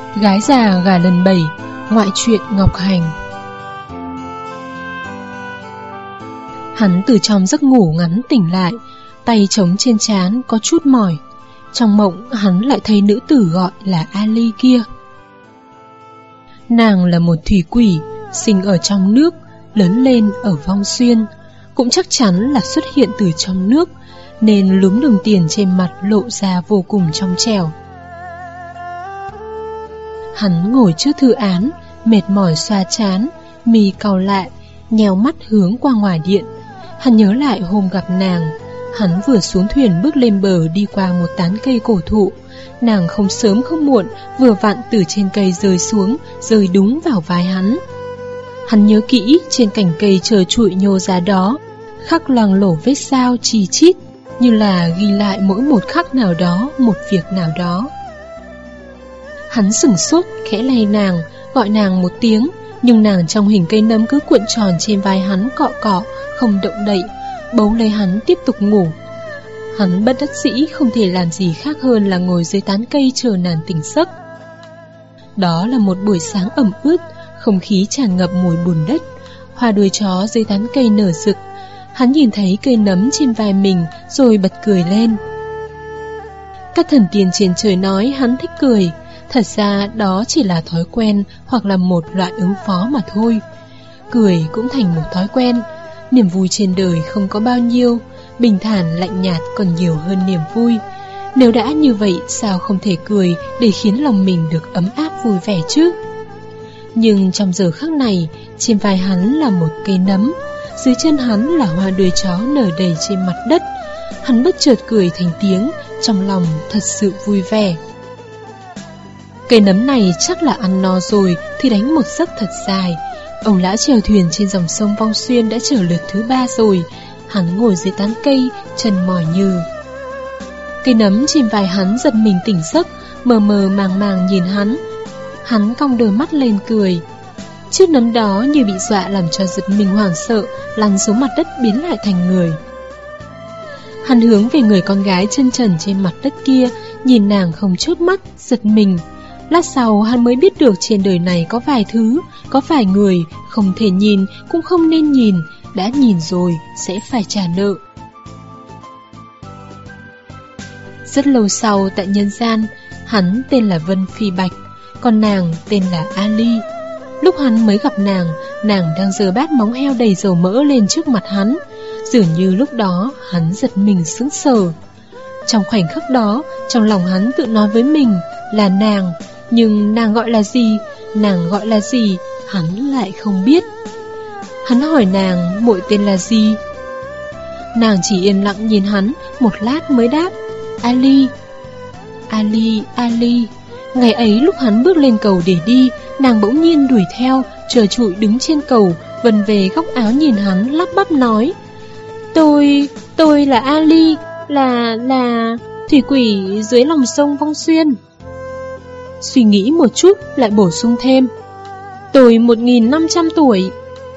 Gái già gả lần 7, ngoại truyện Ngọc Hành. Hắn từ trong giấc ngủ ngắn tỉnh lại, tay trống trên trán có chút mỏi. Trong mộng hắn lại thấy nữ tử gọi là Ali kia. Nàng là một thủy quỷ, sinh ở trong nước, lớn lên ở Vong Xuyên, cũng chắc chắn là xuất hiện từ trong nước, nên lúm đồng tiền trên mặt lộ ra vô cùng trong trẻo. Hắn ngồi trước thư án, mệt mỏi xoa trán, mì cau lại, nheo mắt hướng qua ngoài điện. Hắn nhớ lại hôm gặp nàng. Hắn vừa xuống thuyền bước lên bờ đi qua một tán cây cổ thụ. Nàng không sớm không muộn vừa vặn từ trên cây rơi xuống, rơi đúng vào vai hắn. Hắn nhớ kỹ trên cành cây trơ trụi nhô ra đó, khắc loang lổ vết sao chi chít, như là ghi lại mỗi một khắc nào đó, một việc nào đó. Hắn sửng sốt khẽ lay nàng, gọi nàng một tiếng, nhưng nàng trong hình cây nấm cứ cuộn tròn trên vai hắn cọ cọ, không động đậy, bấu lấy hắn tiếp tục ngủ. Hắn bất đắc dĩ không thể làm gì khác hơn là ngồi dưới tán cây chờ nàng tỉnh giấc. Đó là một buổi sáng ẩm ướt, không khí tràn ngập mùi bùn đất, hoa đuôi chó dưới tán cây nở rực. Hắn nhìn thấy cây nấm trên vai mình rồi bật cười lên. Các thần tiên trên trời nói hắn thích cười. Thật ra đó chỉ là thói quen hoặc là một loại ứng phó mà thôi. Cười cũng thành một thói quen. Niềm vui trên đời không có bao nhiêu, bình thản lạnh nhạt còn nhiều hơn niềm vui. Nếu đã như vậy sao không thể cười để khiến lòng mình được ấm áp vui vẻ chứ? Nhưng trong giờ khắc này, trên vai hắn là một cây nấm, dưới chân hắn là hoa đuôi chó nở đầy trên mặt đất. Hắn bất chợt cười thành tiếng, trong lòng thật sự vui vẻ. Cây nấm này chắc là ăn no rồi thì đánh một giấc thật dài. Ông lão chèo thuyền trên dòng sông Vong Xuyên đã trở lượt thứ 3 rồi. Hắn ngồi dưới tán cây, chân mỏi nhừ. Cây nấm trên vai hắn giật mình tỉnh giấc, mờ mờ màng màng nhìn hắn. Hắn cong đôi mắt lên cười. Chiếc nấm đó như bị dọa làm cho giật mình hoảng sợ, lăn xuống mặt đất biến lại thành người. Hắn hướng về người con gái chân trần trên mặt đất kia, nhìn nàng không chớp mắt, giật mình. Lát sau hắn mới biết được trên đời này có vài thứ, có vài người không thể nhìn cũng không nên nhìn, đã nhìn rồi sẽ phải trả nợ. Rất lâu sau tại nhân gian, hắn tên là Vân Phi Bạch, còn nàng tên là Ali. Lúc hắn mới gặp nàng đang giơ bát móng heo đầy dầu mỡ lên trước mặt hắn. Dường như lúc đó hắn giật mình sững sờ. Trong khoảnh khắc đó, trong lòng hắn tự nói với mình là nàng, nhưng nàng gọi là gì, nàng gọi là gì, hắn lại không biết. Hắn hỏi nàng muội tên là gì. Nàng chỉ yên lặng nhìn hắn một lát mới đáp, Ali. Ali, Ali. Ngày ấy lúc hắn bước lên cầu để đi, nàng bỗng nhiên đuổi theo, trơ trụi đứng trên cầu, vần về góc áo nhìn hắn lắp bắp nói, Tôi là Ali, là thủy quỷ dưới lòng sông Vong Xuyên. Suy nghĩ một chút lại bổ sung thêm, tôi 1500 tuổi.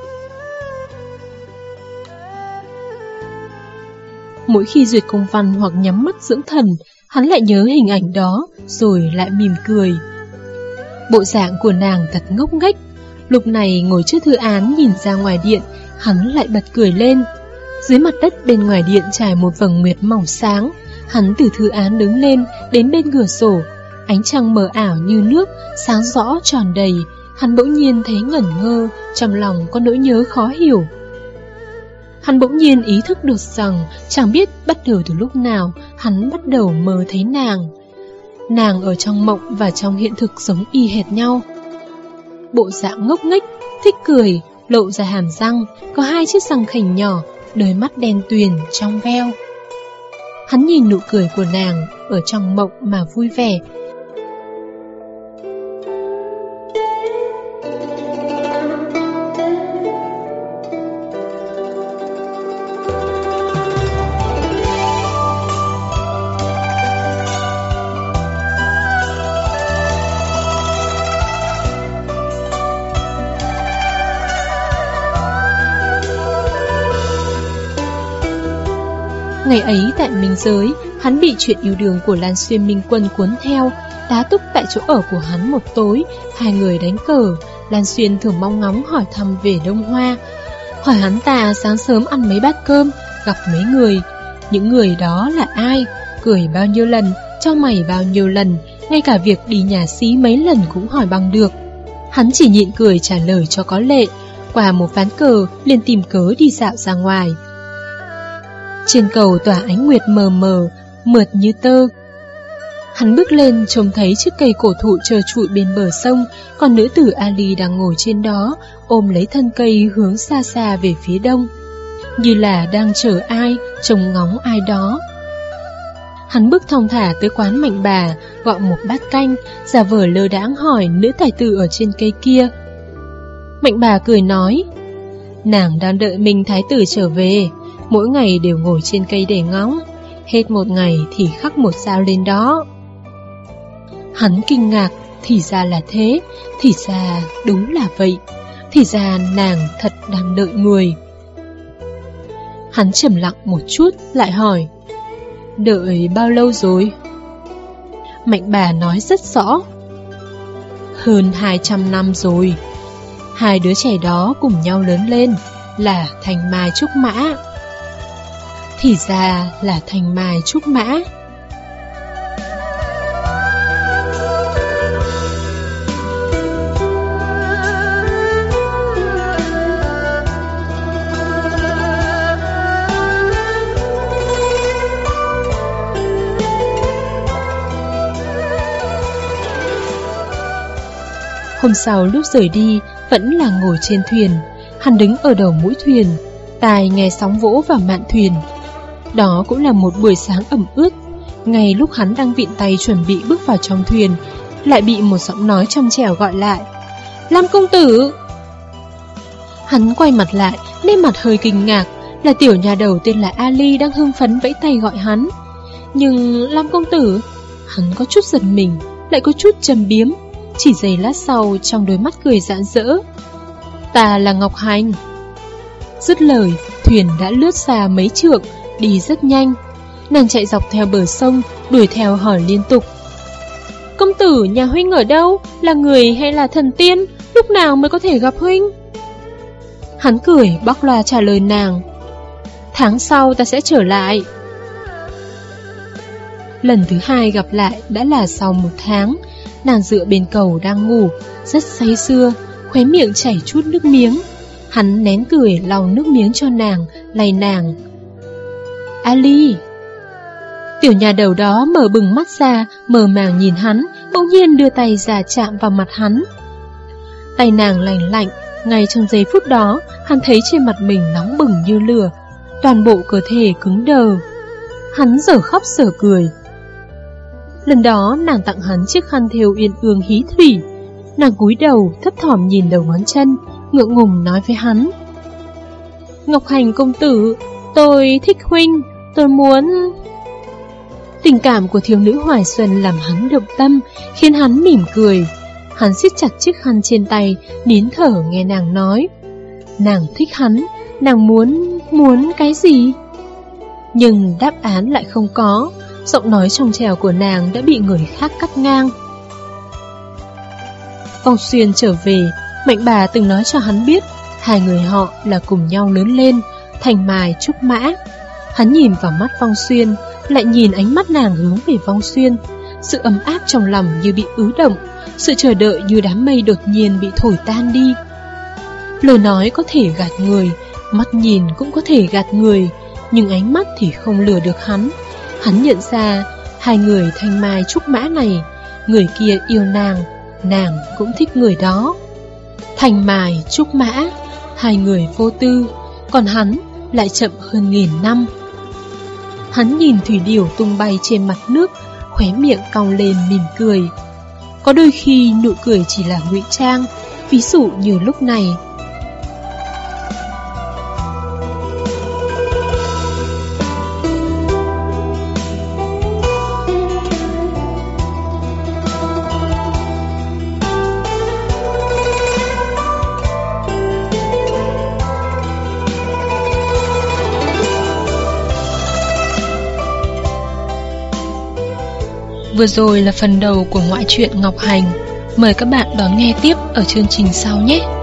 Mỗi khi duyệt công văn hoặc nhắm mắt dưỡng thần, hắn lại nhớ hình ảnh đó, rồi lại mỉm cười. Bộ dạng của nàng thật ngốc nghếch. Lúc này ngồi trước thư án nhìn ra ngoài điện, hắn lại bật cười lên. Dưới mặt đất bên ngoài điện trải một vầng nguyệt mỏng sáng. Hắn từ thư án đứng lên đến bên cửa sổ. Ánh trăng mờ ảo như nước, sáng rõ tròn đầy. Hắn bỗng nhiên thấy ngẩn ngơ, trong lòng có nỗi nhớ khó hiểu. Hắn bỗng nhiên ý thức được rằng chẳng biết bắt đầu từ lúc nào hắn bắt đầu mơ thấy nàng. Nàng ở trong mộng và trong hiện thực giống y hệt nhau. Bộ dạng ngốc nghếch, thích cười, lộ ra hàm răng, có 2 chiếc răng khểnh nhỏ, đôi mắt đen tuyền, trong veo. Hắn nhìn nụ cười của nàng ở trong mộng mà vui vẻ. Ngày ấy tại Minh Giới, hắn bị chuyện yêu đương của Lan Xuyên Minh Quân cuốn theo. tá túc tại chỗ ở của hắn một tối. Hai người đánh cờ. Lan Xuyên thường mong ngóng hỏi thăm về Đông Hoa, hỏi hắn ta sáng sớm ăn mấy bát cơm, gặp mấy người, những người đó là ai, cười bao nhiêu lần, cho mày bao nhiêu lần, ngay cả việc đi nhà xí mấy lần cũng hỏi bằng được. Hắn chỉ nhịn cười trả lời cho có lệ. Qua một ván cờ liền tìm cớ đi dạo ra ngoài. Trên cầu tỏa ánh nguyệt mờ mờ, mượt như tơ. Hắn bước lên trông thấy chiếc cây cổ thụ trơ trụi bên bờ sông, còn nữ tử Ali đang ngồi trên đó, ôm lấy thân cây hướng xa xa về phía đông, như là đang chờ ai, trông ngóng ai đó. Hắn bước thong thả tới quán Mạnh Bà, gọi một bát canh, giả vờ lơ đãng hỏi nữ tài tử ở trên cây kia. Mạnh Bà cười nói, nàng đang đợi Minh thái tử trở về, mỗi ngày đều ngồi trên cây để ngóng, hết một ngày thì khắc một sao lên đó. Hắn kinh ngạc, thì ra là thế, thì ra đúng là vậy, thì ra nàng thật đang đợi người. Hắn trầm lặng một chút, lại hỏi, đợi bao lâu rồi? Mạnh Bà nói rất rõ, hơn 200 năm rồi. Hai đứa trẻ đó cùng nhau lớn lên, là Thanh Mai Trúc Mã. Thì ra là Thanh Mai Trúc Mã. Hôm sau lúc rời đi, vẫn là ngồi trên thuyền. Hắn đứng ở đầu mũi thuyền, tai nghe sóng vỗ vào mạn thuyền. Đó cũng là một buổi sáng ẩm ướt. Ngay lúc hắn đang vịn tay chuẩn bị bước vào trong thuyền, lại bị một giọng nói trong trẻo gọi lại, Lam công tử. Hắn quay mặt lại, nét mặt hơi kinh ngạc, là tiểu nhà đầu tên là Ali đang hưng phấn vẫy tay gọi hắn. Nhưng Lam công tử, hắn có chút giật mình, lại có chút châm biếm. Chỉ giây lát sau, trong đôi mắt cười rạng rỡ, ta là Ngọc Hành. Dứt lời, thuyền đã lướt xa mấy trượng, đi rất nhanh. Nàng chạy dọc theo bờ sông, đuổi theo hỏi liên tục, công tử nhà huynh ở đâu? Là người hay là thần tiên? Lúc nào mới có thể gặp huynh? Hắn cười bóc loa trả lời nàng, tháng sau ta sẽ trở lại. Lần thứ hai gặp lại đã là sau 1 tháng. Nàng dựa bên cầu đang ngủ, rất say sưa, khóe miệng chảy chút nước miếng. Hắn nén cười lau nước miếng cho nàng, lay nàng. Ali. Tiểu nhà đầu đó mở bừng mắt ra, mờ màng nhìn hắn, bỗng nhiên đưa tay ra chạm vào mặt hắn. Tay nàng lành lạnh, ngay trong giây phút đó, hắn thấy trên mặt mình nóng bừng như lửa, toàn bộ cơ thể cứng đờ. Hắn dở khóc dở cười. Lần đó nàng tặng hắn chiếc khăn thêu uyên ương hí thủy. Nàng cúi đầu thấp thỏm nhìn đầu ngón chân, ngượng ngùng nói với hắn, Ngọc Hành công tử, tôi thích huynh, tôi muốn... Tình cảm của thiếu nữ Hoài Xuân làm hắn động tâm, khiến hắn mỉm cười. Hắn siết chặt chiếc khăn trên tay, nín thở nghe nàng nói. Nàng thích hắn, nàng muốn cái gì? Nhưng đáp án lại không có. Giọng nói trong trẻo của nàng đã bị người khác cắt ngang. Phong Xuyên trở về, Mạnh Bà từng nói cho hắn biết hai người họ là cùng nhau lớn lên, Thanh Mai Trúc Mã. Hắn nhìn vào mắt Phong Xuyên, lại nhìn ánh mắt nàng hướng về Phong Xuyên. Sự ấm áp trong lòng như bị ứ động, sự chờ đợi như đám mây đột nhiên bị thổi tan đi. Lời nói có thể gạt người, mắt nhìn cũng có thể gạt người, nhưng ánh mắt thì không lừa được hắn. Hắn nhận ra hai người Thanh Mai Trúc Mã này, người kia yêu nàng cũng thích người đó. Thanh Mai Trúc Mã, hai người vô tư, còn hắn lại chậm hơn 1000 năm. Hắn nhìn thủy điểu tung bay trên mặt nước, khóe miệng cong lên mỉm cười. Có đôi khi nụ cười chỉ là ngụy trang, ví dụ như lúc này. Vừa rồi là phần đầu của ngoại truyện Ngọc Hành. Mời các bạn đón nghe tiếp ở chương trình sau nhé.